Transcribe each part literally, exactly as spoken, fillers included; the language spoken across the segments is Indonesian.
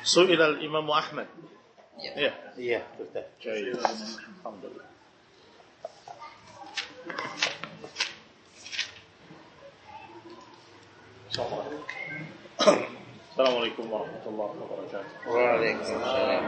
Su'ila al-Imam Ahmad. Iya. Iya, betul. Baik. Alhamdulillah. Assalamualaikum warahmatullahi wabarakatuh. Waalaikumsalam.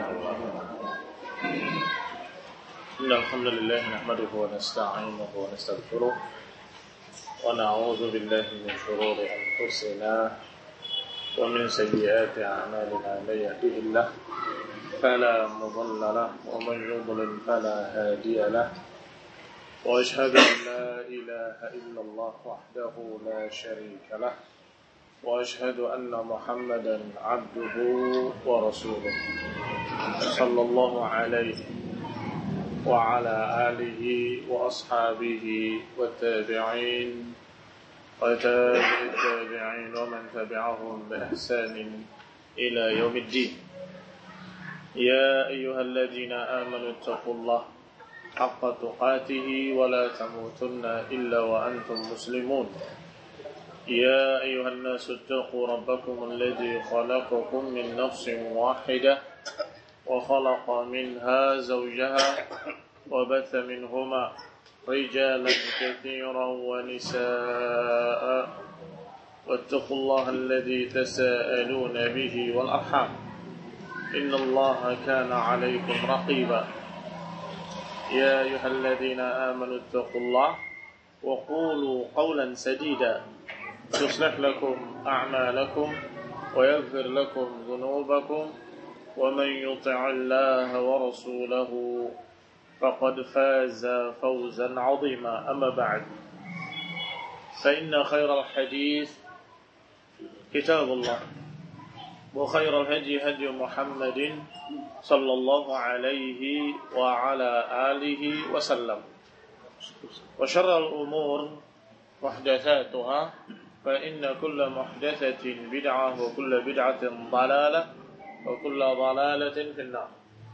Alhamdulillah nahmaduhu wa nasta'inuhu wa nastaghfiruh wa na'udzu billahi min shururi anfusina wa min sayyiati a'malina may yahdihillahu fala mudilla lahu wa man yudlil fala hadiya lahu wa ashhadu an la ilaha illallah wahdahu la sharika lahu wa ashhadu anna Muhammadan 'abduhu wa rasuluh sallallahu alaihi wa ala alihi wa ashabihi wa tabi'in wa tabi'it tabi'in wa man tabi'ahum bi ihsanin ila yaumiddin. Ya ayyuhalladzina amanu taqullaha haqqa tuqatih wa la tamutunna illa wa antum muslimun. يا أيها الناس اتقوا ربكم الذي خلقكم من نفس واحدة وخلق منها زوجها وبث منهما رجالا كثيرا ونساء واتقوا الله الذي تساءلون به والأرحام إن الله كان عليكم رقيبا يا أيها الذين آمنوا اتقوا الله وقولوا قولا سديدا يصلح لكم أعمالكم ويغفر لكم ذنوبكم ومن يطع الله ورسوله فقد فاز فوزا عظيما. أما بعد فإن خير الحديث كتاب الله وخير الهدي هدي محمد صلى الله عليه وعلى آله وسلم وشر الأمور محدثاتها فإن كل محدثة بدعة وكل بدعة ضلالة وكل ضلالة في النار.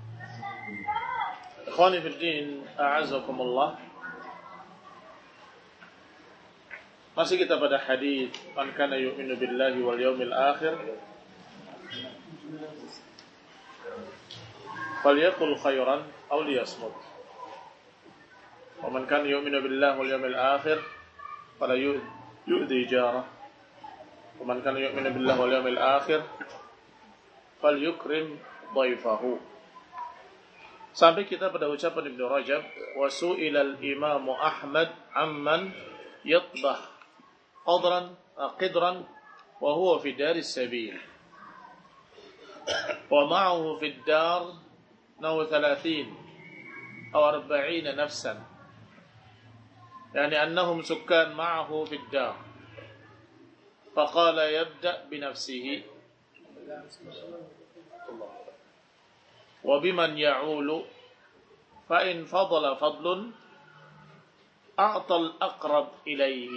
إخواني في الدين أعزكم الله. Masih kita pada hadis man kana yu'minu billahi wal yawmil akhir falyaqul khairan aw liyasmut. Wa man kana yu'minu billahi wal yawmil akhir fala yu'dhi jarah. Wa man kana yu'minu billahi wal yawmil akhir falyukrim dhaifahu. Sampai kita pada ucapan Ibnu Rajab, wa su'ilal Imam Ahmad amman yatbah qadran qidran wa huwa fi daris sabil wa ma'ahu fi ad-dar naw ثلاثين aw أربعين nafsan, يعني أنهم سكان معه في الدار، فقال يبدأ بنفسه وبمن يعول، فإن فضل فضل أعطى الأقرب إليه،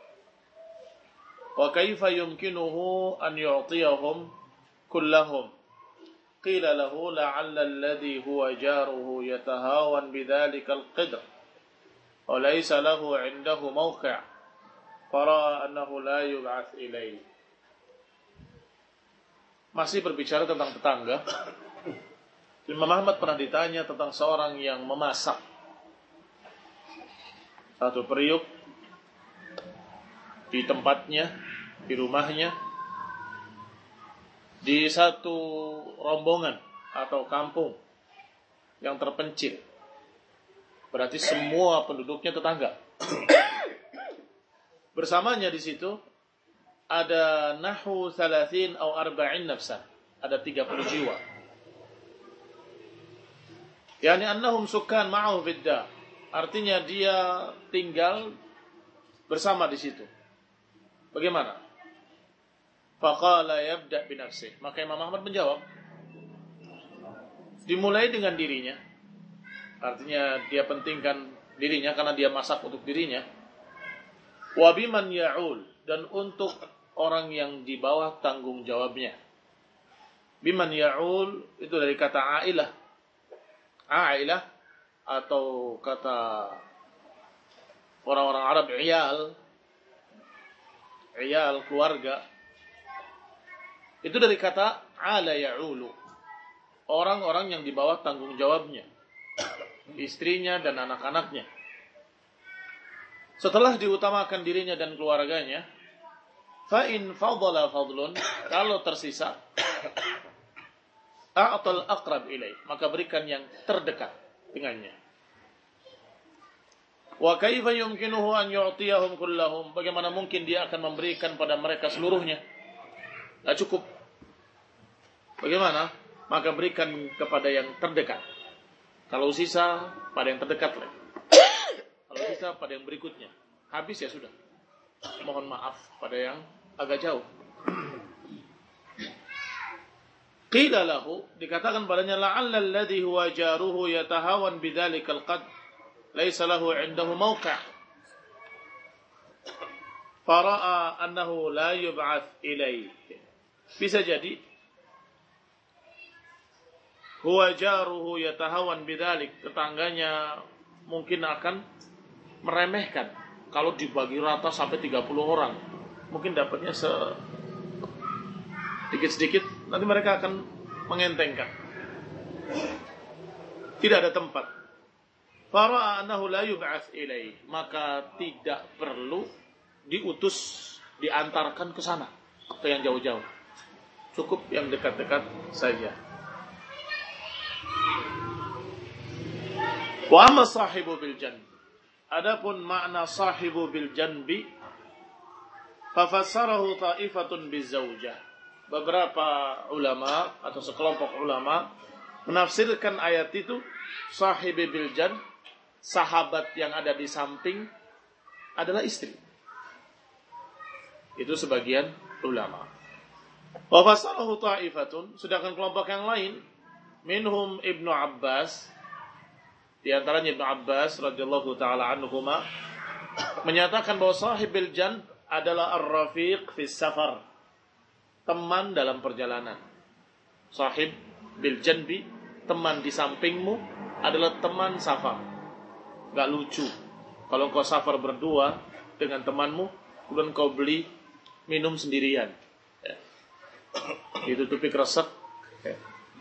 وكيف يمكنه أن يعطيهم كلهم؟ قيل له لعل الذي هو جاره يتهاون بذلك القدر وليس له عنده موقع فرأى أنه لا يبعث إليه. Masih berbicara tentang tetangga, Imam Ahmad pernah ditanya tentang seorang yang memasak satu periuk di tempatnya, di rumahnya, di satu rombongan atau kampung yang terpencil. Berarti semua penduduknya tetangga. Bersamanya di situ ada nahu thalathin atau arba'in nafsan, ada tiga puluh jiwa. Yani annahum sukan ma'ahu fid dar. Artinya dia tinggal bersama di situ. Bagaimana? Faqala yabda' bi nafsihi. Maka Imam Ahmad menjawab, dimulai dengan dirinya. Artinya dia pentingkan dirinya karena dia masak untuk dirinya. Wa biman ya'ul, dan untuk orang yang di bawah tanggung jawabnya. Biman ya'ul itu dari kata ailah. Ailah atau kata orang-orang Arab iyal. Iyal keluarga. Itu dari kata ala ya'ulu. Orang-orang yang di bawah tanggung jawabnya, istrinya dan anak-anaknya. Setelah diutamakan dirinya dan keluarganya, fa in fadala fadlun, kalau tersisa, a'tal aqrab ilaih, maka berikan yang terdekat dengannya. Wa kaifa yumkinuhu an yu'tiyahum kullahum, bagaimana mungkin dia akan memberikan pada mereka seluruhnya? Tidak cukup. Bagaimana? Maka berikan kepada yang terdekat. Kalau sisa, pada yang terdekat lagi. Kalau sisa, pada yang berikutnya. Habis ya sudah. Mohon maaf pada yang agak jauh. Qila lahu, dikatakan padanya, la'alla alladhi huwa jaruhu yatahawan bidzalikal qad laysa lahu 'indahu mawqa'. Fara'a annahu la yub'ats ilayhi. Bisa jadi huwa jaruhu yatahawan bidzalik, tetangganya mungkin akan meremehkan kalau dibagi rata sampai tiga puluh orang. Mungkin dapatnya sedikit-sedikit, nanti mereka akan mengentengkan. Tidak ada tempat. Fara'a annahu la yub'ats ilaih, maka tidak perlu diutus, diantarkan ke sana, ke yang jauh-jauh. Cukup yang dekat-dekat saja. Wa amma sahibu bil janbi, adapun makna sahibu bil janbi, fafassarahu ta'ifatun bizaujah. Beberapa ulama atau sekelompok ulama menafsirkan ayat itu sahibi bil janb, sahabat yang ada di samping adalah istri. Itu sebagian ulama. Wa fassarahu ta'ifatun, sedangkan kelompok yang lain minhum Ibnu Abbas, di antaranya Ibnu Abbas radhiyallahu taala anhuma, menyatakan bahwa sahibil janb adalah ar-rafiq fis safar, teman dalam perjalanan. Sahib bil janbi, teman di sampingmu, adalah teman safar. Gak lucu kalau kau safar berdua dengan temanmu, kemudian kau beli minum sendirian, ya. Ditutupi kresek, ya.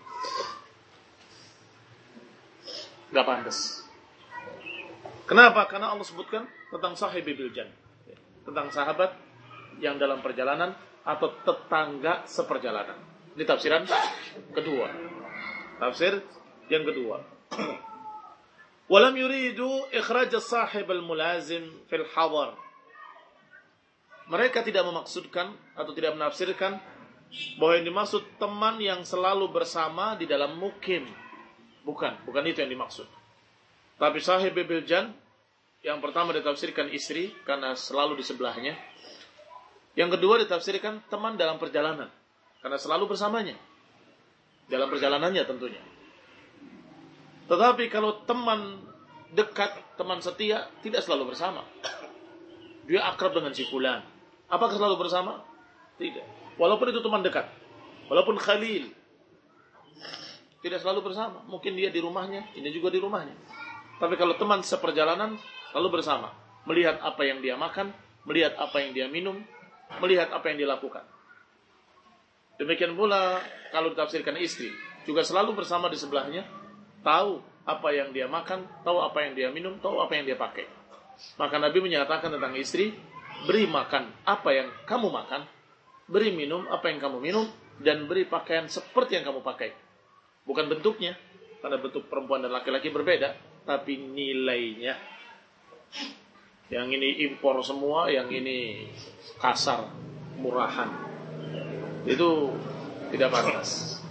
Gak pantas. Kenapa? Karena Allah sebutkan tentang sahibi bil janb, tentang sahabat yang dalam perjalanan atau tetangga seperjalanan. Ini tafsiran kedua. Tafsir yang kedua. Walam yuridu ikhraj as-sahib al-mulazim fil hadar. Mereka tidak memaksudkan atau tidak menafsirkan bahwa yang dimaksud teman yang selalu bersama di dalam mukim. Bukan, bukan itu yang dimaksud. Tapi sahib bil janb, yang pertama ditafsirkan istri karena selalu di sebelahnya. Yang kedua ditafsirkan teman dalam perjalanan karena selalu bersamanya dalam perjalanannya tentunya. Tetapi kalau teman dekat, teman setia, tidak selalu bersama. Dia akrab dengan si fulan, apakah selalu bersama? Tidak. Walaupun itu teman dekat, walaupun khalil, tidak selalu bersama. Mungkin dia di rumahnya, ini juga di rumahnya. Tapi kalau teman seperjalanan, selalu bersama. Melihat apa yang dia makan, melihat apa yang dia minum, melihat apa yang dia lakukan. Demikian pula kalau ditafsirkan istri, juga selalu bersama di sebelahnya, tahu apa yang dia makan, tahu apa yang dia minum, tahu apa yang dia pakai. Maka Nabi menyatakan tentang istri, beri makan apa yang kamu makan, beri minum apa yang kamu minum, dan beri pakaian seperti yang kamu pakai. Bukan bentuknya, karena bentuk perempuan dan laki-laki berbeda, tapi nilainya. Yang ini impor semua, yang ini kasar, murahan. Itu tidak pantas.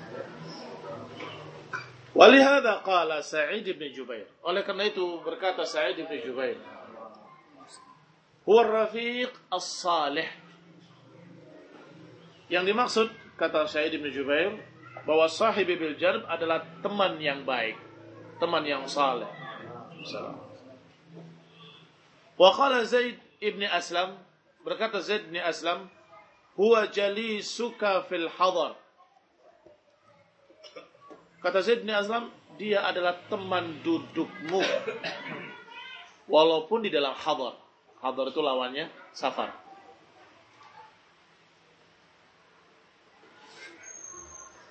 Walihada qala Sa'id bin Jubair. Oleh karena itu berkata Sa'id bin Jubair, huwa ar-rafiq as-salih. Yang dimaksud, kata Sa'id bin Jubair, bahwa sahibi bil janb adalah teman yang baik, teman yang saleh. Wa qala Zaid ibn Aslam, berkata Zaid ibn Aslam, huwa jalisuka fil hadar. Kata Zaid ibn Aslam, dia adalah teman dudukmu walaupun di dalam hadar. Hadar itu lawannya safar.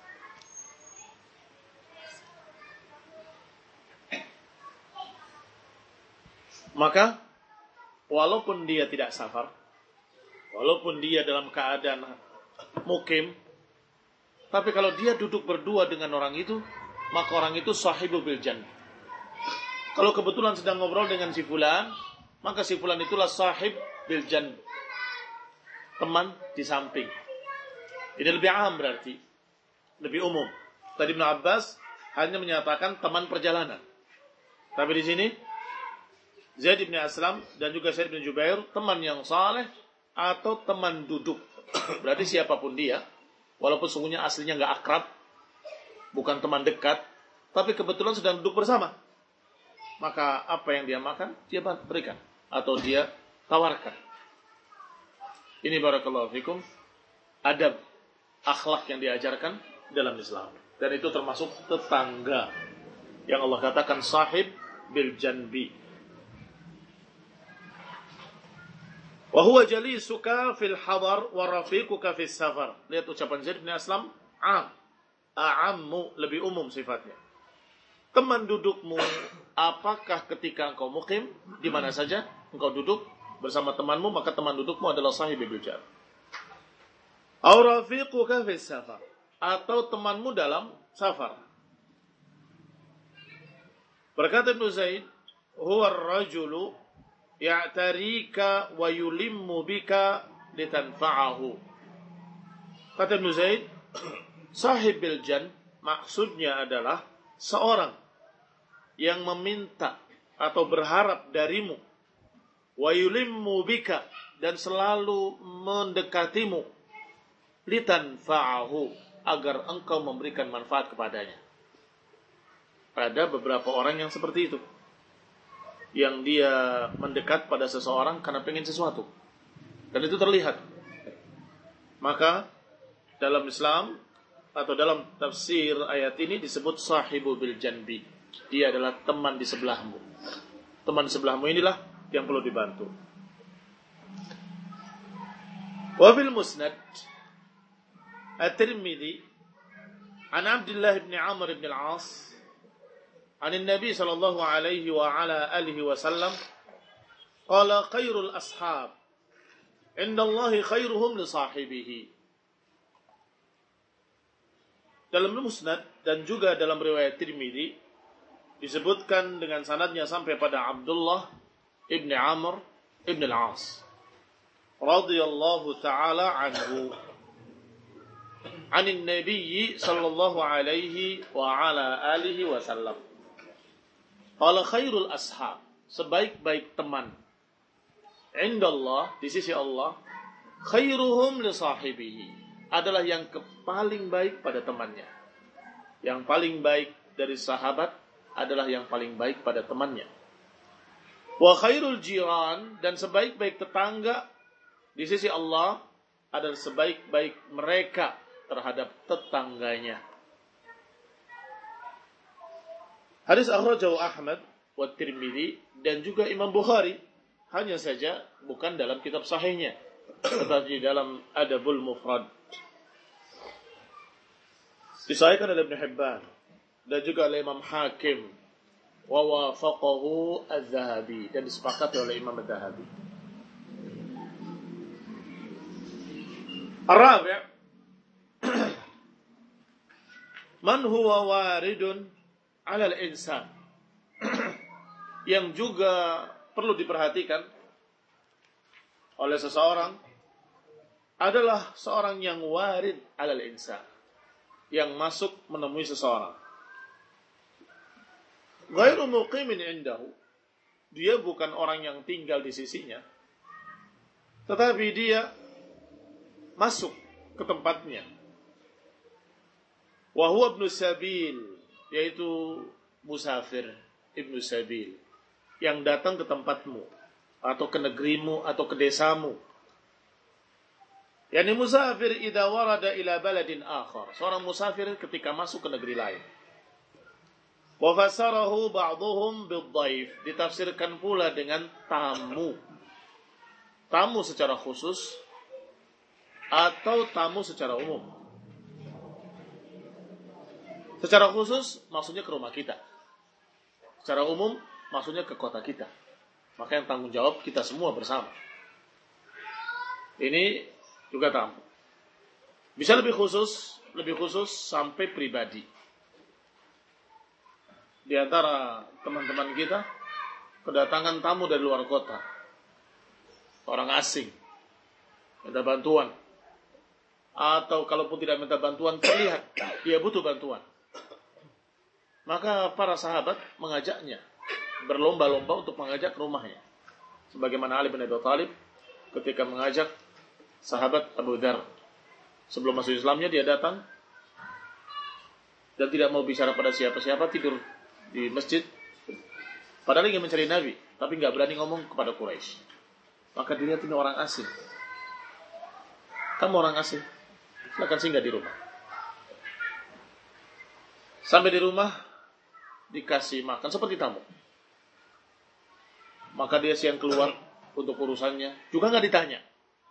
Maka walaupun dia tidak safar, walaupun dia dalam keadaan mukim, tapi kalau dia duduk berdua dengan orang itu, maka orang itu sahibu bil jannah. Kalau kebetulan sedang ngobrol dengan si fulan, maka si fulan itulah sahib bil jannah, teman di samping. Ini lebih am berarti, lebih umum. Tadi Ibnu Abbas hanya menyatakan teman perjalanan. Tapi di sini Zaid bin Aslam dan juga Sa'id bin Jubair teman yang saleh atau teman duduk. Berarti siapapun dia, walaupun sungguhnya aslinya nggak akrab, bukan teman dekat, tapi kebetulan sedang duduk bersama, maka apa yang dia makan dia berikan atau dia tawarkan. Ini barakallahu fikum adab akhlak yang diajarkan dalam Islam, dan itu termasuk tetangga yang Allah katakan sahib bil janbi. Wa huwa jalisuka fil hadar wa rafiquka fis safar. Lihat ucapan Zaid bin Aslam, am, a'ammu, lebih umum sifatnya. Teman dudukmu, apakah ketika engkau mukim, di mana saja engkau duduk bersama temanmu, maka teman dudukmu adalah sahib bil janbi. Aw rafiquka fis safar, atau temanmu dalam safar. Berkata Ibnu Zaid, huwa ar-rajulu ya'tarika wa yulimmu bika litanfa'ahu. Kata Ibnu Zaid, sahib bil jan maksudnya adalah seorang yang meminta atau berharap darimu, wa yulimmu bika, dan selalu mendekatimu, litanfa'ahu, agar engkau memberikan manfaat kepadanya. Ada beberapa orang yang seperti itu, yang dia mendekat pada seseorang karena pengen sesuatu, dan itu terlihat. Maka dalam Islam atau dalam tafsir ayat ini disebut sahibu bil janbi. Dia adalah teman di sebelahmu. Teman di sebelahmu inilah yang perlu dibantu. Wa fil musnad At-Tirmidzi an Abdullah bin Amr bin Al-As عن النبي صلى الله عليه وعلى آله وسلم قال خير الأصحاب عند الله خيرهم لصاحبه. Dalam Musnad dan juga dalam riwayat Tirmidzi disebutkan dengan sanadnya sampai pada Abdullah ibn Amr ibn al-As radhiyallahu ta'ala anhu anin Nabi sallallahu alaihi wa ala alihi wasallam. Qala khairul ashab, sebaik-baik teman, indallah, di sisi Allah, khairuhum li sahibihi, adalah yang paling baik pada temannya. Yang paling baik dari sahabat adalah yang paling baik pada temannya. Wa khairul jiran, dan sebaik-baik tetangga di sisi Allah adalah sebaik-baik mereka terhadap tetangganya. Hadis akhrajahu Ahmad wa Tirmidzi dan juga Imam Bukhari, hanya saja bukan dalam kitab sahihnya, tetapi dalam Adabul Mufrad. Disahihkan oleh Ibnu Hibban dan juga oleh Imam Hakim, wa wafaqahu Az-Zahabi, dan disepakati oleh Imam Az-Zahabi. Ar-rabi' man huwa waridun alal insan, yang juga perlu diperhatikan oleh seseorang adalah seorang yang warid alal insan, yang masuk menemui seseorang. Ghairu muqimin indahu, dia bukan orang yang tinggal di sisinya, tetapi dia masuk ke tempatnya. Wa huwa ibnu sabil, yaitu musafir, ibnu sabil, yang datang ke tempatmu atau ke negerimu atau ke desamu. Yani musafir idza warada ila baladin akhar, seorang musafir ketika masuk ke negeri lain. Wa fasarahu ba'dhum bid-dhaif, ditafsirkan pula dengan tamu. Tamu secara khusus atau tamu secara umum. Secara khusus maksudnya ke rumah kita. Secara umum maksudnya ke kota kita. Maka yang tanggung jawab kita semua bersama. Ini juga tamu. Bisa lebih khusus, lebih khusus sampai pribadi. Di antara teman-teman kita, kedatangan tamu dari luar kota. Orang asing. Minta bantuan. Atau kalaupun tidak minta bantuan, terlihat dia butuh bantuan. Maka para sahabat mengajaknya. Berlomba-lomba untuk mengajak ke rumahnya. Sebagaimana Ali bin Abi Thalib ketika mengajak sahabat Abu Dzar. Sebelum masuk Islamnya dia datang dan tidak mau bicara pada siapa-siapa, tidur di masjid. Padahal ingin mencari Nabi, tapi nggak berani ngomong kepada Quraisy. Maka dilihat ini orang asing. Kamu orang asing, silakan singgah di rumah. Sampai di rumah dikasih makan seperti tamu. Maka dia siang keluar untuk urusannya, juga nggak ditanya.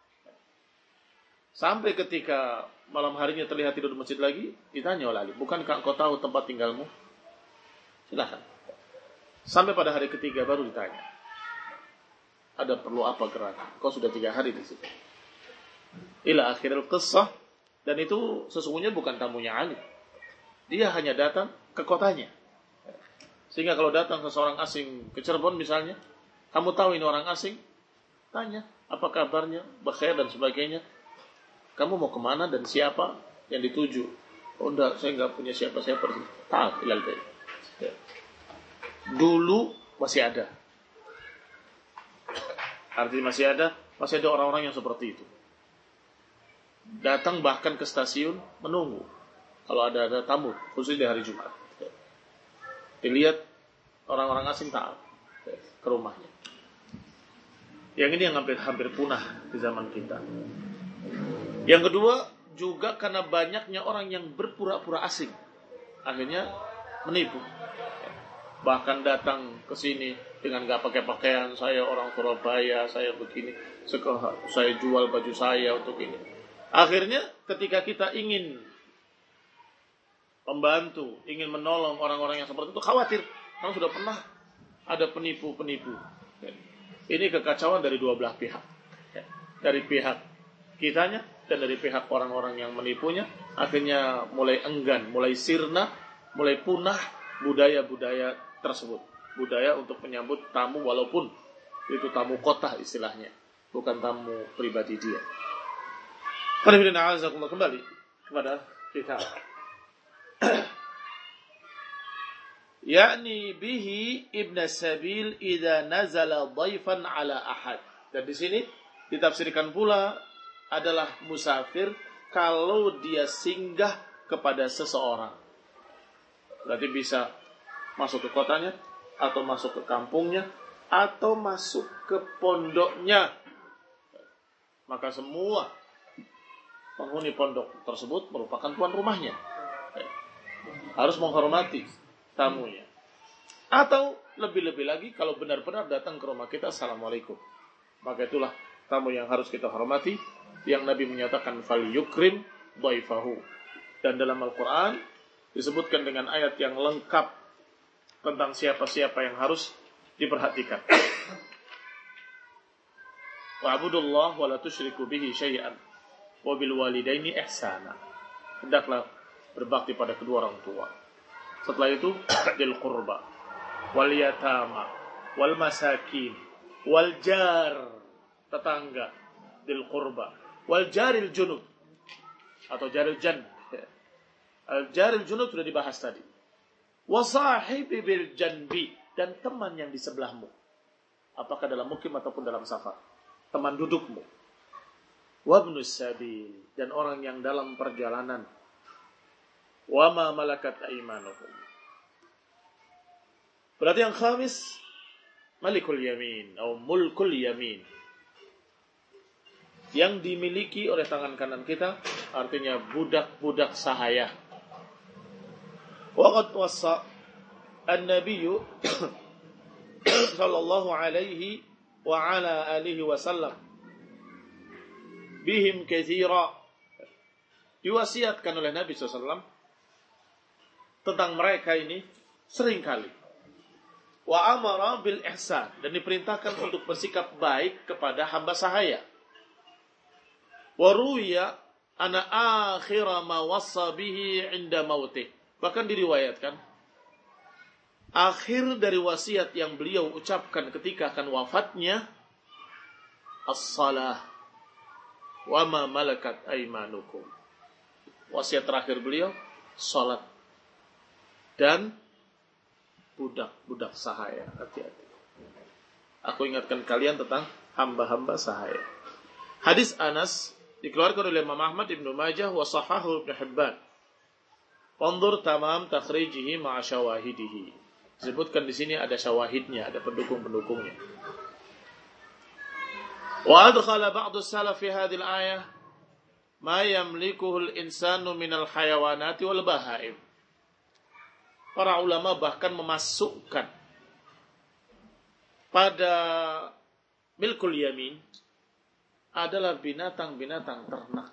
Sampai ketika malam harinya terlihat tidur di masjid lagi, ditanya oleh Ali, bukankah engkau tahu tempat tinggalmu? Silakan. Sampai pada hari ketiga baru ditanya, ada perlu apa gerak? Kau sudah tiga hari di situ. Ila akhiril qissah, dan itu sesungguhnya bukan tamunya Ali. Dia hanya datang ke kotanya. Sehingga kalau datang seseorang asing ke Cirebon misalnya, kamu tahu ini orang asing, tanya apa kabarnya, bakhair dan sebagainya. Kamu mau kemana dan siapa yang dituju? Oh enggak, saya enggak punya siapa-siapa. Tahu ilal bayt. Dulu masih ada. Artinya masih ada, masih ada orang-orang yang seperti itu. Datang bahkan ke stasiun menunggu kalau ada ada tamu, khusus di hari Jumat. Dilihat orang-orang asing taat ke rumahnya. Yang ini yang hampir hampir punah di zaman kita. Yang kedua, juga karena banyaknya orang yang berpura-pura asing. Akhirnya menipu. Bahkan datang ke sini dengan gak pakai pakaian, saya orang Surabaya, saya begini, saya jual baju saya untuk ini. Akhirnya ketika kita ingin membantu, ingin menolong orang-orang yang seperti itu, khawatir. Karena sudah pernah ada penipu-penipu. Ini kekacauan dari dua belah pihak. Dari pihak kitanya dan dari pihak orang-orang yang menipunya. Akhirnya mulai enggan, mulai sirna, mulai punah budaya-budaya tersebut. Budaya untuk menyambut tamu walaupun itu tamu kota istilahnya, bukan tamu pribadi dia. Kembali kepada kita. Yakni bihi ibn sabil idza nazala dhaifan ala ahad. Dan di sini ditafsirkan pula adalah musafir kalau dia singgah kepada seseorang. Berarti bisa masuk ke kotanya, atau masuk ke kampungnya, atau masuk ke pondoknya. Maka semua penghuni pondok tersebut merupakan tuan rumahnya. Harus menghormati tamunya. Atau lebih-lebih lagi kalau benar-benar datang ke rumah kita, assalamualaikum. Maka itulah tamu yang harus kita hormati, yang Nabi menyatakan fal yukrim dhaifahu. Dan dalam Al-Quran disebutkan dengan ayat yang lengkap tentang siapa-siapa yang harus diperhatikan. Wa'budullah wa la tusyriku bihi syai'an wa bil walidaini ihsana. Hendaklah berbakti pada kedua orang tua. Setelah itu dil qurba wal yatama wal masakin wal jar, tetangga, dil qurba wal jaril junub atau jaril jan. Al jaril junub sudah dibahas tadi. Wa sahibi bil janbi, dan teman yang di sebelahmu, apakah dalam mukim ataupun dalam safar, teman dudukmu. Wa ibnus sabil, dan orang yang dalam perjalanan. Wa ma malakat aymanuhum. Berarti yang khamis malikul yamin atau mulkul yamin, yang dimiliki oleh tangan kanan kita, artinya budak-budak sahaya. Waqad wassa an-nabiy sallallahu alaihi wa ala alihi wasallam bihim katsira. Diwasiatkan oleh Nabi sallallahu alaihi wasallam tentang mereka ini sering kali. Wa amara bil ihsan, dan diperintahkan untuk bersikap baik kepada hamba sahaya. Wa ruwiya ana akhira ma wassa bihi 'inda mautih. Bahkan diriwayatkan akhir dari wasiat yang beliau ucapkan ketika akan wafatnya, as-salah wa ma malakat aymanukum. Wasiat terakhir beliau, salat dan budak-budak sahaya. Hati-hati. Aku ingatkan kalian tentang hamba-hamba sahaya. Hadis Anas dikeluarkan oleh Imam Ahmad, Ibnu Majah, wa sahahu Ibnu Hibban. Wanzur tamam takhrijihi ma'a syawahidihi. Disebutkan di sini ada syawahidnya, ada pendukung-pendukungnya. Wa adkhala ba'du salaf fi hadhihi al-ayah ma yamlikuhu al-insanu min al-hayawanati wal bahaim. Para ulama bahkan memasukkan pada milkul yamin adalah binatang-binatang ternak.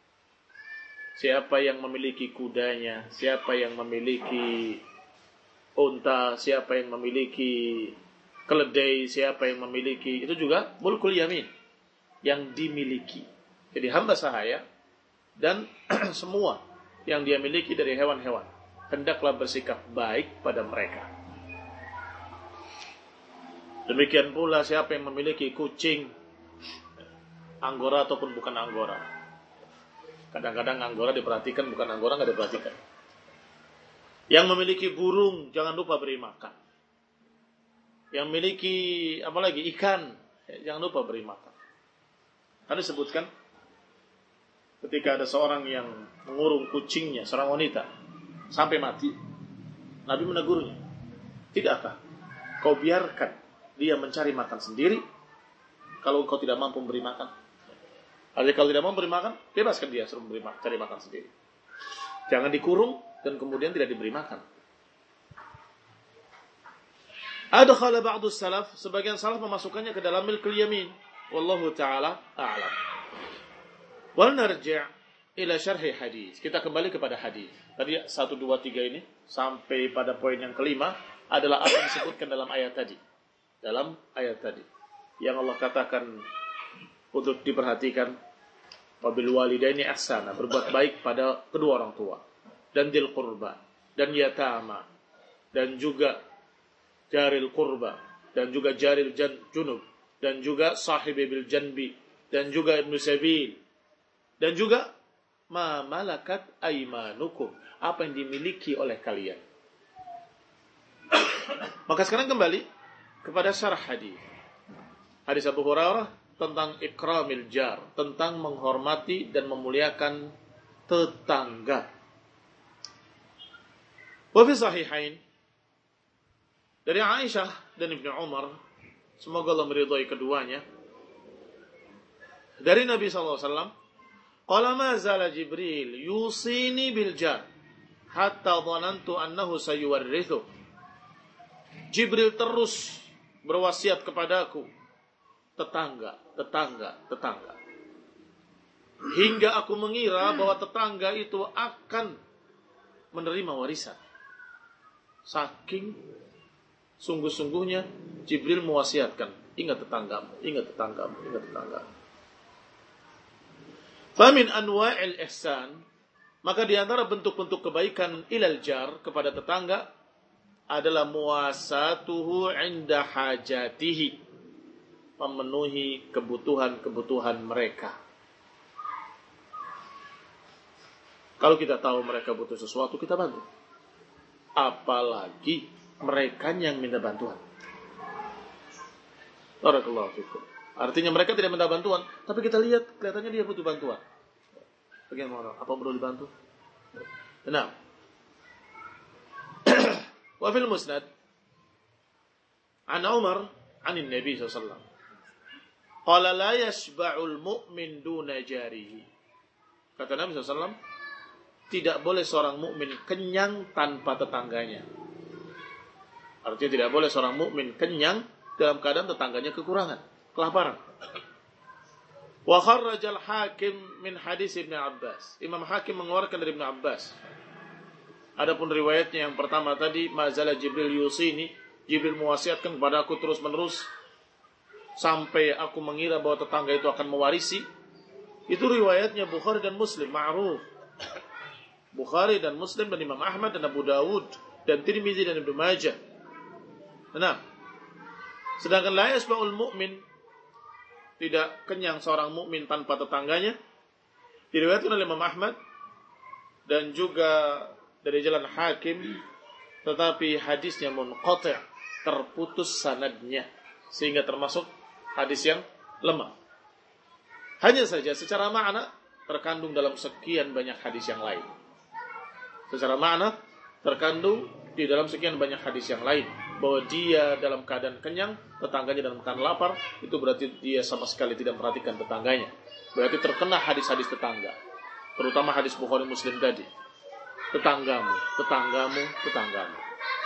Siapa yang memiliki kudanya, siapa yang memiliki unta, siapa yang memiliki keledai, siapa yang memiliki, itu juga mulkul yamin yang dimiliki. Jadi hamba sahaya dan semua yang dia miliki dari hewan-hewan, hendaklah bersikap baik pada mereka. Demikian pula siapa yang memiliki kucing, anggora ataupun bukan anggora. Kadang-kadang anggora diperhatikan, bukan anggora nggak diperhatikan. Yang memiliki burung, jangan lupa beri makan. Yang memiliki apalagi ikan, jangan lupa beri makan. Karena disebutkan ketika ada seorang yang mengurung kucingnya, seorang wanita, sampai mati, Nabi menegurnya. Tidakkah kau biarkan dia mencari makan sendiri kalau kau tidak mampu memberi makan? Jadi kalau tidak mampu memberi makan, bebaskan dia suruh memberi makan, cari makan sendiri. Jangan dikurung dan kemudian tidak diberi makan. Adkhala ba'du salaf, sebagian salaf memasukkannya ke dalam milkul yamin. Wallahu ta'ala a'lam. Wal narji' ila syarhi hadis. Kita kembali kepada hadis. Tadi satu, dua, tiga ini sampai pada poin yang kelima adalah apa yang disebutkan dalam ayat tadi. Dalam ayat tadi yang Allah katakan untuk diperhatikan, wabil walidaini ihsana, berbuat baik pada kedua orang tua, dan dil qurba, dan yatama, dan juga jaril qurba, dan juga jaril junub, dan juga sahibi bil janbi, dan juga ibnu sabil, dan juga ma malakat aymanukum, apa yang dimiliki oleh kalian. Maka sekarang kembali kepada syarah hadis. Hadis Abu Hurairah tentang ikramil jar, tentang menghormati dan memuliakan tetangga. Wa fi sahihain dari Aisyah dan Ibnu Umar, semoga Allah meridhai keduanya, dari Nabi sallallahu alaihi wasallam, qala ma zala Jibril yusini bil jar hatta dhanantu annahu sayuwarrithu. Jibril terus berwasiat kepadaku, tetangga, tetangga, tetangga, hingga aku mengira bahwa tetangga itu akan menerima warisan. Saking sungguh-sungguhnya Jibril mewasiatkan, ingat tetanggamu, ingat tetanggamu, ingat tetanggamu. Famin anwa'il ihsan, maka di antara bentuk-bentuk kebaikan ilal jar, kepada tetangga, adalah muasatuhu 'inda hajatihi, memenuhi kebutuhan-kebutuhan mereka. Kalau kita tahu mereka butuh sesuatu, kita bantu. Apalagi mereka yang minta bantuan. Barakallahu fikum. Artinya mereka tidak minta bantuan, tapi kita lihat kelihatannya dia butuh bantuan. Bagaimana? Apa perlu dibantu? Nah, wa fil musnad an Umar an Nabi sallallahu alaihi wasallam qala la yashba'ul mu'min duna jarihi. Kata Nabi sallallahu alaihi wasallam, tidak boleh seorang mukmin kenyang tanpa tetangganya. Artinya tidak boleh seorang mukmin kenyang dalam keadaan tetangganya kekurangan, kelaparan. Wa kharrajal Hakim min hadis Ibnu Abbas. Imam Hakim mengeluarkan dari Ibnu Abbas. Adapun riwayatnya yang pertama tadi, mazala Jibril yusini, Jibril mewasiatkan kepada aku terus menerus sampai aku mengira bahwa tetangga itu akan mewarisi. Itu riwayatnya Bukhari dan Muslim, ma'ruf. Bukhari dan Muslim dan Imam Ahmad dan Abu Dawud dan Tirmidzi dan Ibnu Majah. Nah, sedangkan la yasba'ul mu'min, tidak kenyang seorang mukmin tanpa tetangganya, diriwayatkan oleh Imam Ahmad dan juga dari jalan Hakim, tetapi hadisnya munqati', terputus sanadnya, sehingga termasuk hadis yang lemah. Hanya saja secara makna terkandung dalam sekian banyak hadis yang lain. Secara makna terkandung di dalam sekian banyak hadis yang lain, bahwa dia dalam keadaan kenyang, tetangganya dalam keadaan lapar. Itu berarti dia sama sekali tidak memperhatikan tetangganya. Berarti terkena hadis-hadis tetangga, terutama hadis Bukhari Muslim tadi. Tetanggamu, tetanggamu, tetanggamu.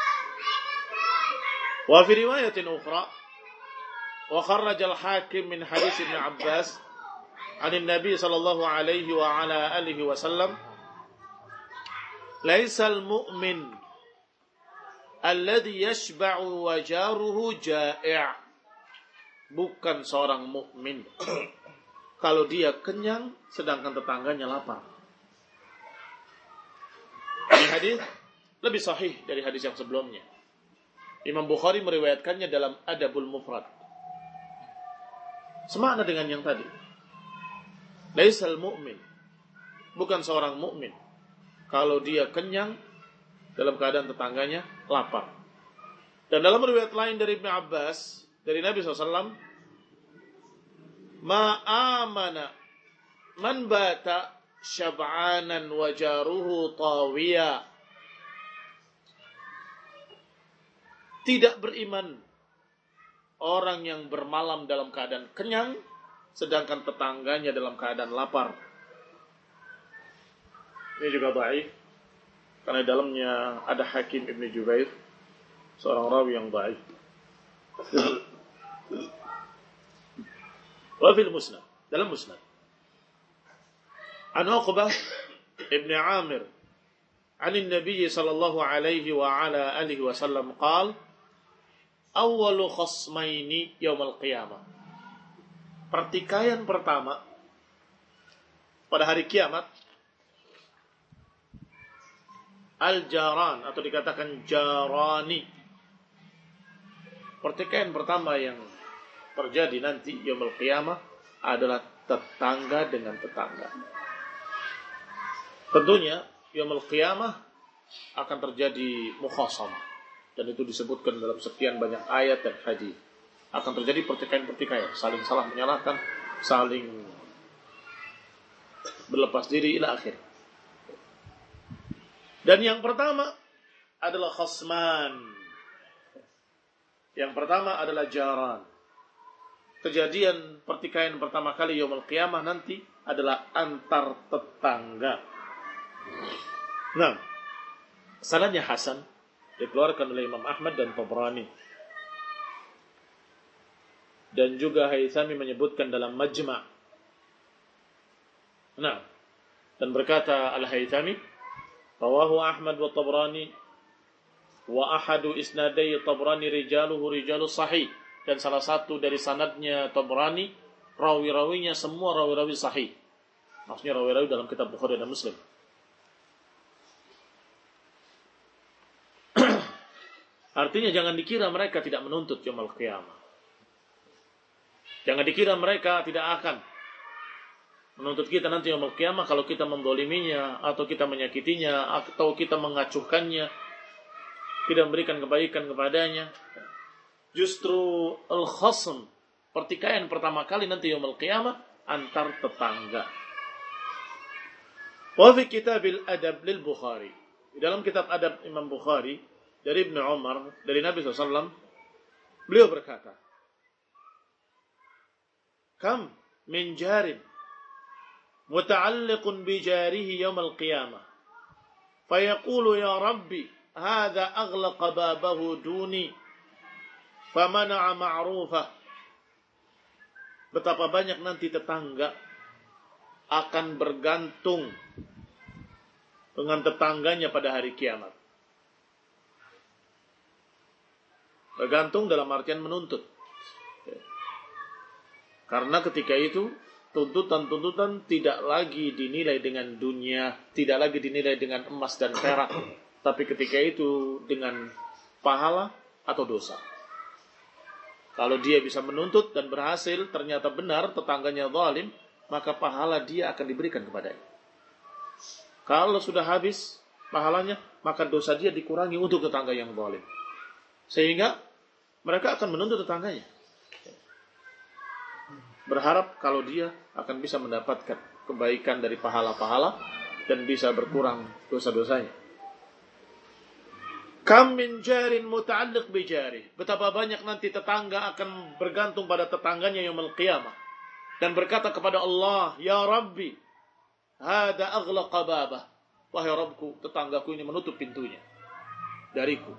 Wa fi riwayatin ukhra, wa kharraja al-Hakim min hadis Ibnu Abbas an Nabi sallallahu alaihi wa ala alihi wasallam, laisal mu'min alladhi yashba'u wa jaruhu ja'i'. Bukan seorang mukmin kalau dia kenyang sedangkan tetangganya lapar. Ini hadis lebih sahih dari hadis yang sebelumnya. Imam Bukhari meriwayatkannya dalam Adabul Mufrad. Semakna dengan yang tadi. Laisal mu'min, bukan seorang mukmin kalau dia kenyang dalam keadaan tetangganya lapar. Dan dalam riwayat lain dari Ibnu Abbas, dari Nabi shallallahu alaihi wasallam, ma'amana man bata syab'anan wa jaruhu tawiya. Tidak beriman orang yang bermalam dalam keadaan kenyang, sedangkan tetangganya dalam keadaan lapar. Ini juga dhaif, karena dalamnya ada Hakim Ibn Jubair, seorang rawi yang dhaif. Wa fil musnad, dalam musnad, an Uqbah Ibn Amir an Nabi sallallahu alaihi wa ala alihi wasallam qala, awwalu khasmaini yaumil qiyamah. Pertikaian pertama pada hari kiamat, al-jaran atau dikatakan jarani. Pertikaian pertama yang terjadi nanti yaumul qiyamah adalah tetangga dengan tetangga. Tentunya yaumul qiyamah akan terjadi mukhasamah, dan itu disebutkan dalam sekian banyak ayat dan hadis. Akan terjadi pertikaian-pertikaian, saling salah menyalahkan, saling berlepas diri ila akhir. Dan yang pertama adalah khasman. Yang pertama adalah jaran. Kejadian pertikaian pertama kali yaumul qiyamah nanti adalah antar tetangga. Nah, sanadnya hasan, dikeluarkan oleh Imam Ahmad dan Tabrani. Dan juga Haythami menyebutkan dalam Majma'. Nah, dan berkata Al-Haythami, rawahu Ahmad wa Tabrani wa ahadu isnadai Tabrani rijaluhu rijalu sahih. Dan salah satu dari sanadnya Tabrani, rawi-rawinya semua rawi-rawi sahih. Maksudnya rawi-rawi dalam kitab Bukhari dan Muslim. Artinya jangan dikira mereka tidak menuntut yaumul qiyamah. Jangan dikira mereka tidak akan menuntut kita nanti yaumul qiyamah kalau kita mendoliminya, atau kita menyakitinya, atau kita mengacuhkannya, tidak memberikan kebaikan kepadanya. Justru al-khasm, pertikaian pertama kali nanti yaumul qiyamah antar tetangga. Wa fi kitabil adab lil Bukhari, di dalam kitab adab Imam Bukhari dari Ibnu Umar, dari Nabi shallallahu alaihi wasallam, beliau berkata, kam min jarin muta'alliqun bi jarihi yaumil qiyamah fayaqulu ya rabbi hadha aghlaqa babahu duni famana'a ma'rufah. Betapa banyak nanti tetangga akan bergantung dengan tetangganya pada hari kiamat. Bergantung dalam artian menuntut. Karena ketika itu tuntutan-tuntutan tidak lagi dinilai dengan dunia, tidak lagi dinilai dengan emas dan perak, tapi ketika itu dengan pahala atau dosa. Kalau dia bisa menuntut dan berhasil, ternyata benar tetangganya zalim, maka pahala dia akan diberikan kepadanya. Kalau sudah habis pahalanya, maka dosa dia dikurangi untuk tetangga yang zalim. Sehingga mereka akan menuntut tetangganya. Berharap kalau dia akan bisa mendapatkan kebaikan dari pahala-pahala dan bisa berkurang dosa-dosanya. Kam min jarin muta'alliq bi jari. Betapa banyak nanti tetangga akan bergantung pada tetangganya yaumul qiyamah dan berkata kepada Allah, "Ya Rabbi, hada aghlaqa babah." Wahai Rabbku, tetanggaku ini menutup pintunya dariku.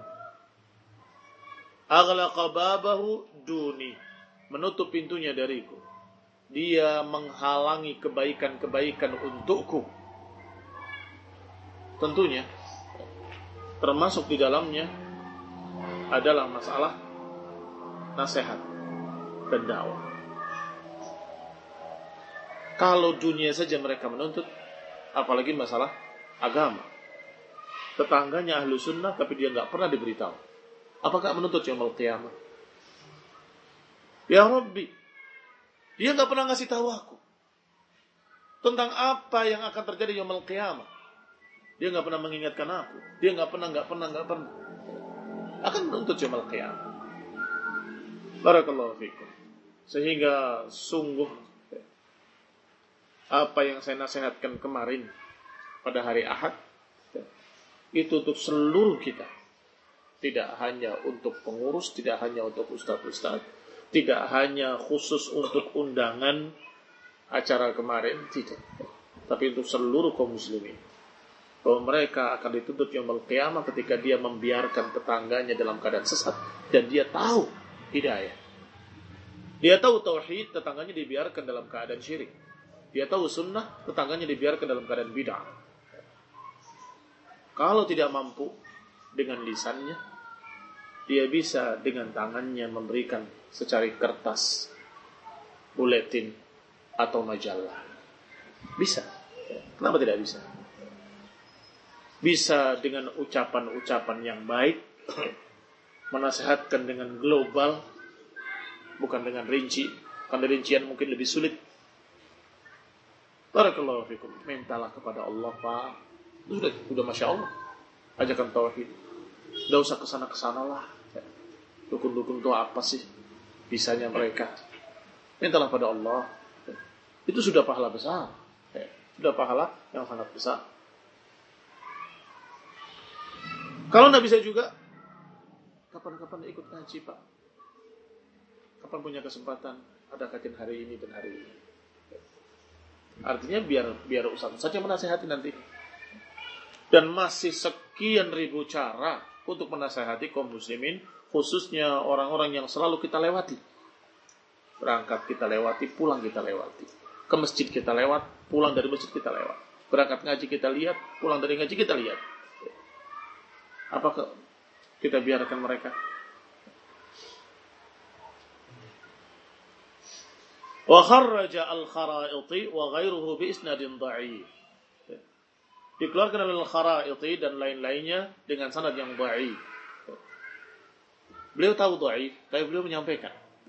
Aghlaqa babahu duni. Menutup pintunya dariku. Dia menghalangi kebaikan-kebaikan untukku. Tentunya termasuk di dalamnya adalah masalah nasihat dan dakwah. Kalau dunia saja mereka menuntut, apalagi masalah agama. Tetangganya ahlu sunnah, tapi dia nggak pernah diberitahu. Apakah menuntut yaumul qiyamah? Ya Rabbi, dia nggak pernah ngasih tahu aku tentang apa yang akan terjadi yaumul qiyamah. Dia nggak pernah mengingatkan aku. Dia nggak pernah, nggak pernah, nggak pernah. Akan menuntut yaumul qiyamah. Barakallahu fikum. Sehingga sungguh apa yang saya nasihatkan kemarin pada hari Ahad itu untuk seluruh kita. Tidak hanya untuk pengurus, tidak hanya untuk ustaz-ustaz, tidak hanya khusus untuk undangan acara kemarin, tidak. Tapi untuk seluruh kaum muslimin. Bahwa mereka akan dituntut yaumul qiyamah ketika dia membiarkan tetangganya dalam keadaan sesat dan dia tahu hidayah. Dia tahu tauhid, tetangganya dibiarkan dalam keadaan syirik. Dia tahu sunnah, tetangganya dibiarkan dalam keadaan bid'ah. Kalau tidak mampu dengan lisannya, dia bisa dengan tangannya memberikan secari kertas, buletin, atau majalah. Bisa. Kenapa tidak bisa? Bisa dengan ucapan-ucapan yang baik, menasihatkan dengan global, bukan dengan rinci. Karena rincian mungkin lebih sulit. Barakallahu fikum. Mintalah kepada Allah, Pak. Sudah, sudah Masya Allah. Ajakan tauhid. Tidak usah kesana-kesana lah. Dukun-dukun itu apa sih? Bisanya mereka. Mintalah pada Allah. Itu sudah pahala besar. Sudah pahala yang sangat besar. Kalau tidak bisa juga, kapan-kapan ikut ngaji, Pak. Kapan punya kesempatan, ada kajian hari ini dan hari ini. Artinya biar biar ustaz saja menasihati nanti. Dan masih sekian ribu cara untuk menasihati kaum muslimin, khususnya orang-orang yang selalu kita lewati. Berangkat kita lewati, pulang kita lewati. Ke masjid kita lewat, pulang dari masjid kita lewat. Berangkat ngaji kita lihat, pulang dari ngaji kita lihat. Apakah kita biarkan mereka? Wa kharraja al-Kharaiti wa ghairuhu bi isnadin dha'if. Dikeluarkan oleh al-Kharaiti dan lain-lainnya dengan sanad yang dha'if. Beliau tahu dha'if, tapi beliau menyampaikan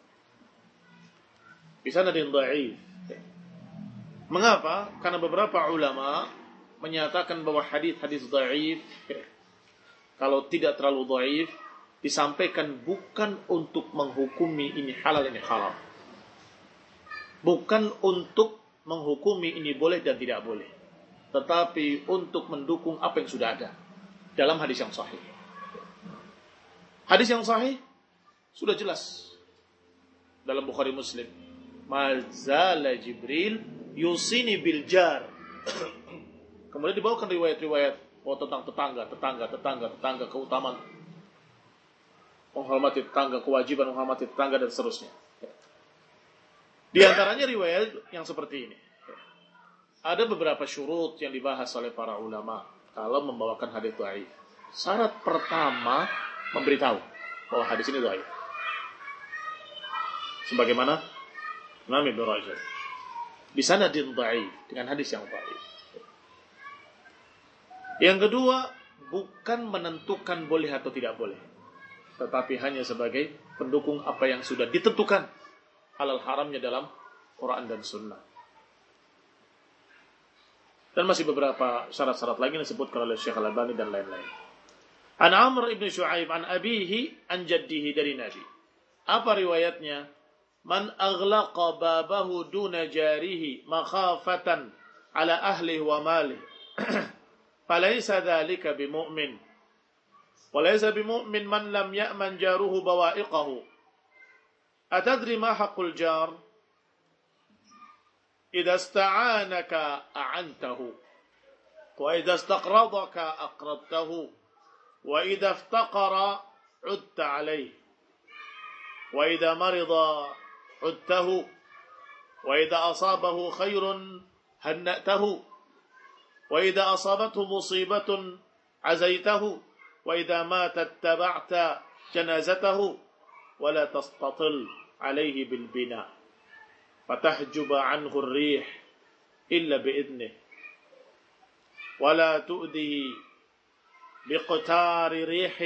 bi sanadin dha'if. Mengapa? Karena beberapa ulama menyatakan bahwa hadis-hadis dha'if kalau tidak terlalu dhaif disampaikan bukan untuk menghukumi ini halal ini haram. Bukan untuk menghukumi ini boleh dan tidak boleh. Tetapi untuk mendukung apa yang sudah ada dalam hadis yang sahih. Hadis yang sahih sudah jelas dalam Bukhari Muslim. Mazala Jibril yusini bil jar. Kemudian dibawakan riwayat-riwayat oh, tentang tetangga, tetangga, tetangga, tetangga, keutamaan menghormati tetangga, kewajiban menghormati tetangga dan seterusnya. Di antaranya riwayat yang seperti ini. Ada beberapa syurut yang dibahas oleh para ulama kalau membawakan hadis dhaif. Syarat pertama memberitahu. bahwa hadis ini dhaif. Sebagaimana Imam Ibnu Rajab bisanadin dhaif, dengan hadis yang dhaif. Yang kedua, bukan menentukan boleh atau tidak boleh, tetapi hanya sebagai pendukung apa yang sudah ditentukan halal haramnya dalam Quran dan Sunnah. Dan masih beberapa syarat-syarat lagi yang disebutkan oleh Syekh Al-Albani dan lain-lain. An Amr ibn Shu'aib an abihi an jaddihi, dari Nabi. Apa riwayatnya? Man aghlaqa babahu duna jarihi makhafatan ala ahlihi wa malihi falaysa dhalika bimu'min. Walaysa bimu'min man lam ya'man jaruhu bawa'iqahu. Atadri ma haqqul jar? Idza ista'anaka a'antahu wa idza istaqradaka aqradtahu wa idza iftaqara 'udta 'alayhi wa idza marida 'udtahu wa idza asabahu khairun hanna'tahu wa idza asabathu musibatun 'azaytahu wa idza mata ittaba'ta janazatahu wa la tastatil 'alayhi bil bina' فتحجب عنه الريح إلا بإذنه ولا تؤذي بقتار ريح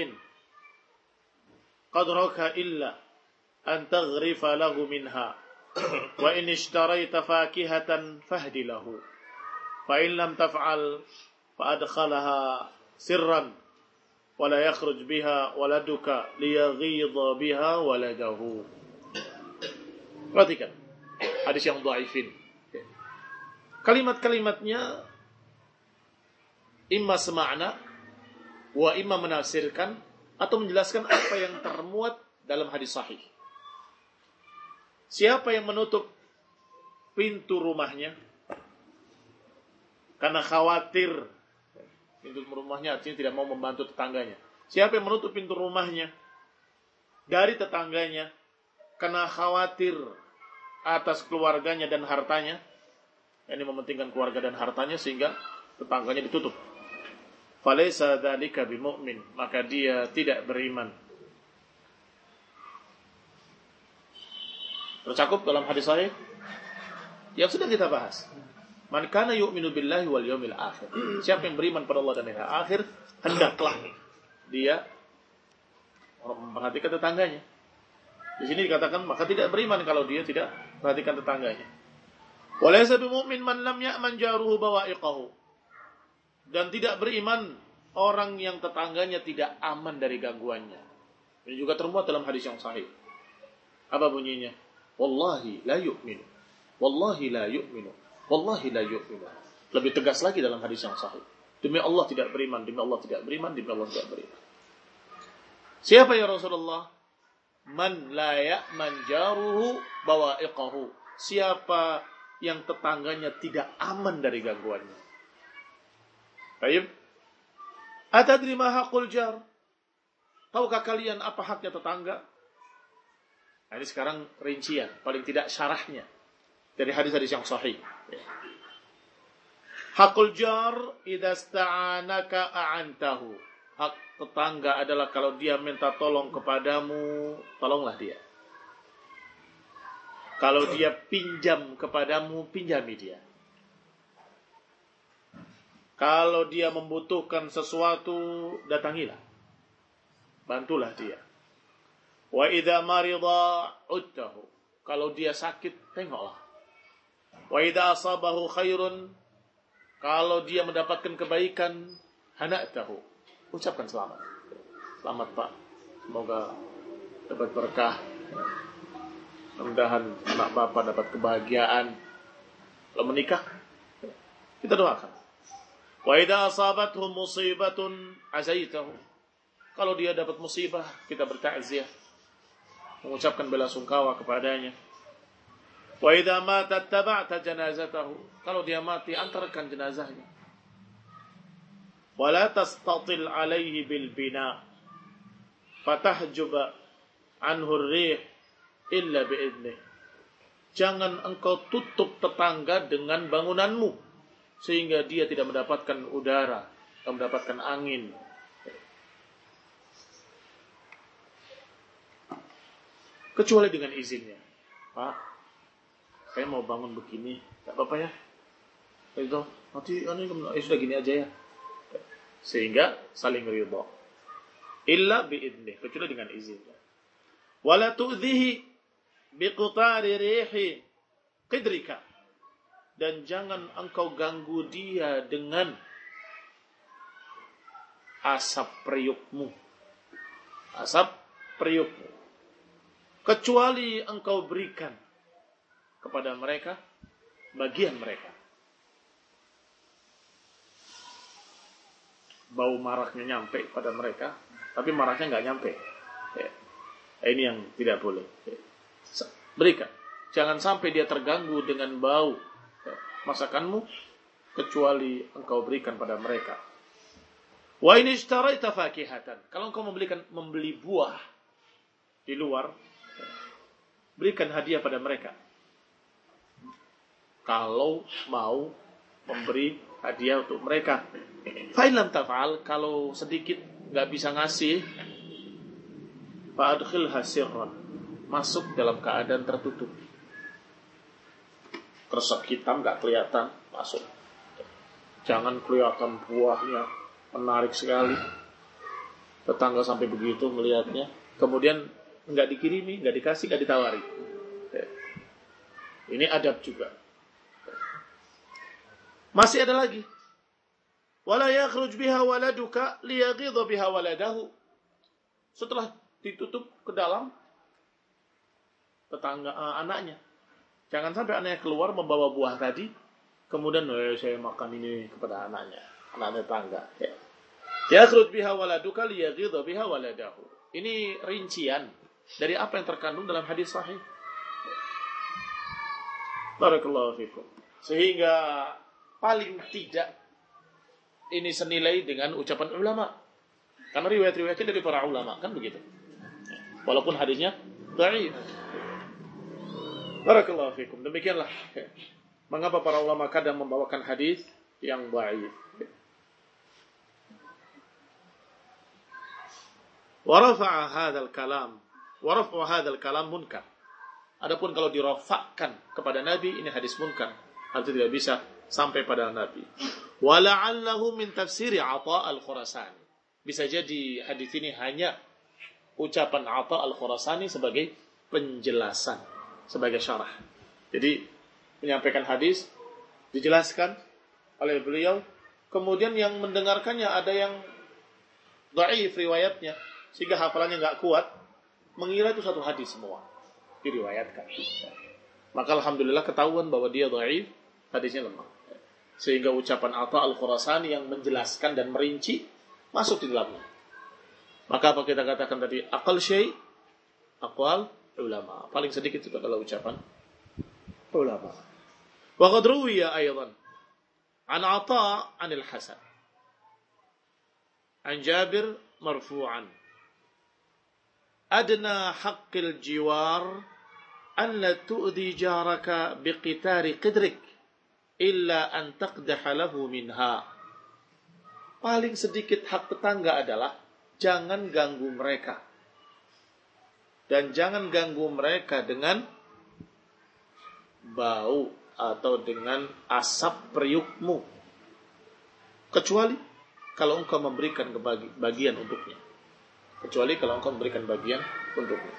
قدرك إلا أن تغرف له منها وإن اشتريت فاكهة فاهد له فإن لم تفعل فأدخلها سرا ولا يخرج بها ولدك ليغيظ بها ولده. Perhatikan hadis yang dhaifin. Kalimat-kalimatnya imma sema'na wa imma menafsirkan atau menjelaskan apa yang termuat dalam hadis sahih. Siapa yang menutup pintu rumahnya karena khawatir, pintu rumahnya artinya tidak mau membantu tetangganya. Siapa yang menutup pintu rumahnya dari tetangganya karena khawatir atas keluarganya dan hartanya, ini mementingkan keluarga dan hartanya sehingga tetangganya ditutup, falaysa dzalika bimu'min, maka dia tidak beriman. Tercakup dalam hadis sahih yang sudah kita bahas. Man kana yu'minu billahi wal yawmil akhir. Siapa yang beriman pada Allah dan hari akhir, hendaklah dia memperhatikan tetangganya. Di sini dikatakan maka tidak beriman kalau dia tidak perhatikan tetangganya. Walaysa bimu'min man lam ya'man jaruhu bawa'iqahu. Dan tidak beriman orang yang tetangganya tidak aman dari gangguannya. Ini juga termuat dalam hadis yang sahih. Apa bunyinya? Wallahi la yu'minu. Wallahi la yu'minu. Wallahi la yu'minu. Lebih tegas lagi dalam hadis yang sahih. Demi Allah tidak beriman, demi Allah tidak beriman, demi Allah tidak beriman. Siapa ya Rasulullah? Man la ya'man jaruhu bawa'iqahu. Siapa yang tetangganya tidak aman dari gangguannya. Baik. Atadri ma haqqul jar? Tahukah kalian apa haknya tetangga? Nah, ini sekarang rincian, paling tidak syarahnya dari hadis-hadis yang sahih. Haqqul jar idza sta'anaka a'antahu. Hak tetangga adalah kalau dia minta tolong kepadamu, tolonglah dia. Kalau dia pinjam kepadamu, pinjami dia. Kalau dia membutuhkan sesuatu, datangilah. Bantulah dia. Wa idza marida udtahu. Kalau dia sakit, tengoklah. Wa idza asabahu khairun. Kalau dia mendapatkan kebaikan, hana'tahu. Ucapkan selamat. Selamat Pak. Semoga dapat berkah. Mudah-mudahan anak bapak dapat kebahagiaan. Kalau menikah, kita doakan. Wa idza asabathu musibatun azaitahu. Kalau dia dapat musibah, kita bertakziah, mengucapkan bela sungkawa kepadanya. Wa idza mata taba'ta janazatahu. Kalau dia mati, antarkan jenazahnya. Wala tastatil alaihi bil bina fatahjuba anhu ar-rih illa bi'idnih. Jangan engkau tutup tetangga dengan bangunanmu sehingga dia tidak mendapatkan udara, tidak mendapatkan angin. kecuali dengan izinnya. Pak, saya mau bangun begini, tak apa-apa ya. Itu nanti ini sudah gini aja ya. Sehingga saling ridha. Illa biidnih, kecuali dengan izinnya. Wala tu'dhihi biqutari rihi qidrika. Dan jangan engkau ganggu dia dengan asap periukmu. Asap periukmu. Kecuali engkau berikan kepada mereka bagian mereka. Bau maraknya nyampe pada mereka, tapi maraknya nggak nyampe. Ya. Ini yang tidak boleh. Ya. Berikan. Jangan sampai dia terganggu dengan bau masakanmu, kecuali engkau berikan pada mereka. Wa in ishtaraita fakihatan. Kalau engkau membelikan membeli buah di luar, berikan hadiah pada mereka. Kalau mau memberi hadiah untuk mereka. Fa in lam taf'al, kalau sedikit enggak bisa ngasih, fa adkhilha sirran. Masuk dalam keadaan tertutup. Kresek hitam nggak kelihatan, masuk. Jangan kelihatan buahnya menarik sekali. Tetangga sampai begitu melihatnya, kemudian nggak dikirimi, nggak dikasih, nggak ditawari. Ini adab juga. Masih ada lagi. Wala yakhruj biha waladuka liyaghidha biha waladahu. Setelah ditutup ke dalam, tetangga uh, anaknya. Jangan sampai anaknya keluar membawa buah tadi, kemudian eh, saya makan ini kepada anaknya, anaknya tangga. Ya. Yakhruj biha waladuka liyaghidha biha waladahu. Ini rincian dari apa yang terkandung dalam hadis sahih. Barakallahu fikum. Sehingga paling tidak ini senilai dengan ucapan ulama. Karena riwayat-riwayatnya dari para ulama kan begitu. Walaupun hadisnya dhaif. Barakallahu fikum. Demikianlah mengapa para ulama kadang membawakan hadis yang dhaif. Wa rafa'a hadzal kalam, wa rafa'u hadzal kalam munkar. Adapun kalau dirafa'kan kepada Nabi, ini hadis munkar. Artinya tidak bisa sampai pada Nabi. Wa la'allahu min tafsiri Atha al-Khurasani. Bisa jadi hadis ini hanya ucapan Atha al-Khurasani sebagai penjelasan, sebagai syarah. Jadi menyampaikan hadis dijelaskan oleh beliau, kemudian yang mendengarkannya ada yang dhaif riwayatnya sehingga hafalannya enggak kuat, mengira itu satu hadis semua diriwayatkan. Maka alhamdulillah ketahuan bahwa dia dhaif, hadisnya lemah. Sehingga ucapan Atha al-Khurasani yang menjelaskan dan merinci masuk di dalamnya. Maka apa kita katakan tadi, aqal syai' aqwal ulama. Paling sedikit itu adalah ucapan ulama. Wa qad ruwiya aidan an Atha anil Hasan an Jabir marfu'an adna haqqil jiwar an la tu'dhi jaraka biqitari qidrik illa an taqdaha lahu minha. Paling sedikit hak tetangga adalah jangan ganggu mereka. Dan jangan ganggu mereka dengan bau atau dengan asap periukmu. Kecuali kalau engkau memberikan bagian untuknya. Kecuali kalau engkau memberikan bagian untuknya.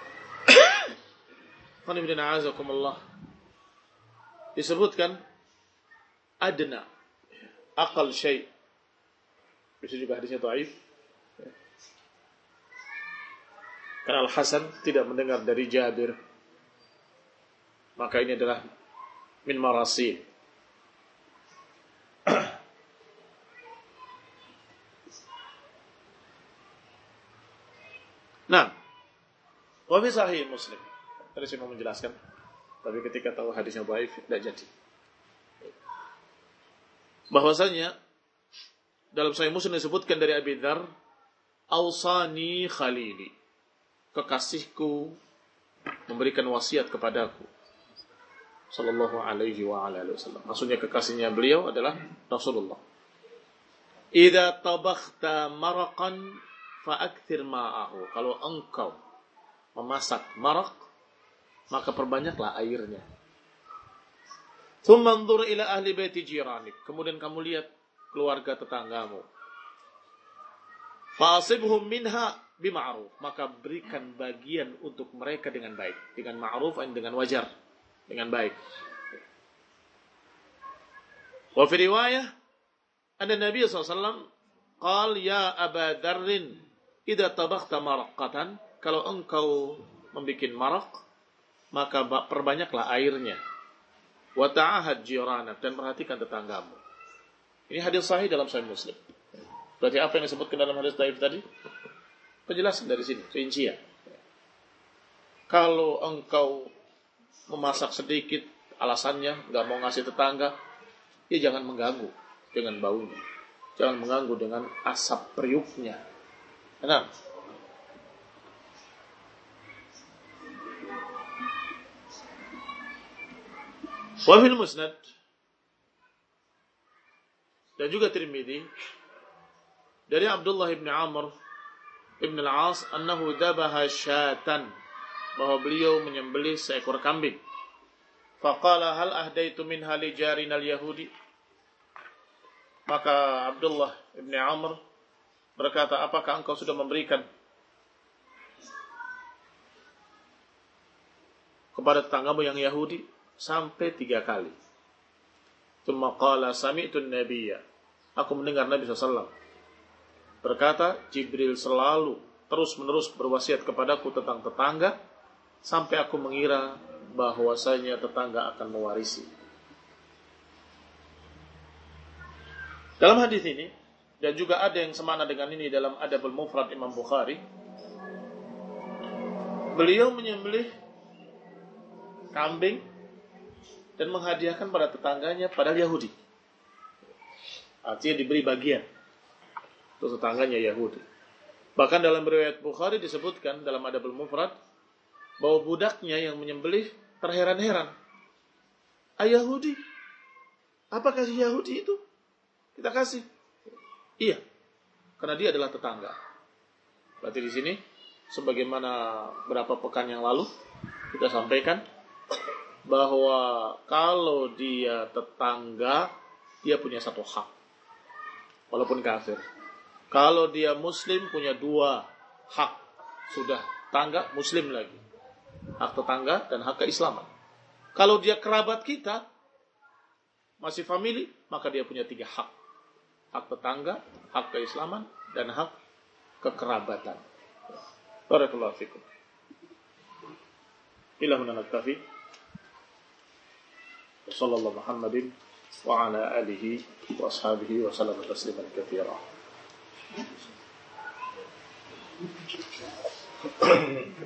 Disebutkan adna, aqal syai'. Bisa juga hadisnya dhaif. Karena Al-Hasan tidak mendengar dari Jabir. Maka ini adalah min marasil. Nah, wa fi sahih Muslim. Tadi saya mau menjelaskan, tapi ketika tahu hadisnya dhaif tidak jadi. Bahwasanya dalam Sahih Muslim disebutkan dari Abi Dzar, "Ausani khalili." Kekasihku memberikan wasiat kepadaku. Sallallahu alaihi wa ala alihi wasallam. Maksudnya kekasihnya beliau adalah Rasulullah. "Idza tabakhta maraqan fa'akthir ma'ahu." Kalau engkau memasak maraq, maka perbanyaklah airnya. Tsumma anzur ila ahli baiti jiranik. Kemudian kamu lihat keluarga tetanggamu. Fa'asibhum minha bima'ruf. Maka berikan bagian untuk mereka dengan baik. Dengan ma'ruf dan dengan wajar. Dengan baik. Wa fi riwayah anna Nabi sallallahu alaihi wasallam qala ya Aba Dzarrin idza tabakhta maraqatan, kalau engkau membikin marak maka perbanyaklah airnya. Wa ta'ahad jiranak, dan perhatikan tetanggamu. Ini hadis sahih dalam Sahih Muslim. Berarti apa yang disebutkan dalam hadis dhaif tadi? Penjelasan dari sini, rincian. Kalau engkau memasak sedikit, alasannya nggak mau ngasih tetangga, ya jangan mengganggu dengan baunya. Jangan mengganggu dengan asap periuknya. Nah, wa fil musnad, dan juga Tirmidzi dari Abdullah ibn Amr ibn al-As annahu dabaha syatan, bahwa beliau menyembelih seekor kambing. Faqala hal ahdaitu minha li jarina al-yahudi, maka Abdullah ibn Amr berkata, apakah engkau sudah memberikan kepada tetanggamu yang Yahudi? Sampai tiga kali. Tsumma qala sami'tu an-nabiyya, aku mendengar Nabi sallallahu alaihi wasallam berkata, Jibril selalu terus-menerus berwasiat kepadaku tentang tetangga, sampai aku mengira bahwasanya tetangga akan mewarisi. Dalam hadis ini, dan juga ada yang semana dengan ini dalam Adabul Mufrad Imam Bukhari, beliau menyembelih kambing dan menghadiahkan pada tetangganya, padahal Yahudi. Artinya diberi bagian untuk tetangganya Yahudi. Bahkan dalam riwayat Bukhari disebutkan dalam Adabul Mufrad bahwa budaknya yang menyembelih terheran-heran. Ah, Yahudi? Apa kasih Yahudi itu? Kita kasih. Iya, karena dia adalah tetangga. Berarti di sini, sebagaimana berapa pekan yang lalu kita sampaikan, bahwa kalau dia tetangga, dia punya satu hak, walaupun kafir. Kalau dia muslim, punya dua hak. Sudah tangga, muslim lagi. Hak tetangga dan hak keislaman. Kalau dia kerabat kita, masih family, maka dia punya tiga hak. Hak tetangga, hak keislaman, dan hak kekerabatan. Barakallahu fikum. Ilahuna naktafi. Sallallahu Muhammadin wa ala alihi wa ashabihi wa sallam tasliman katsira.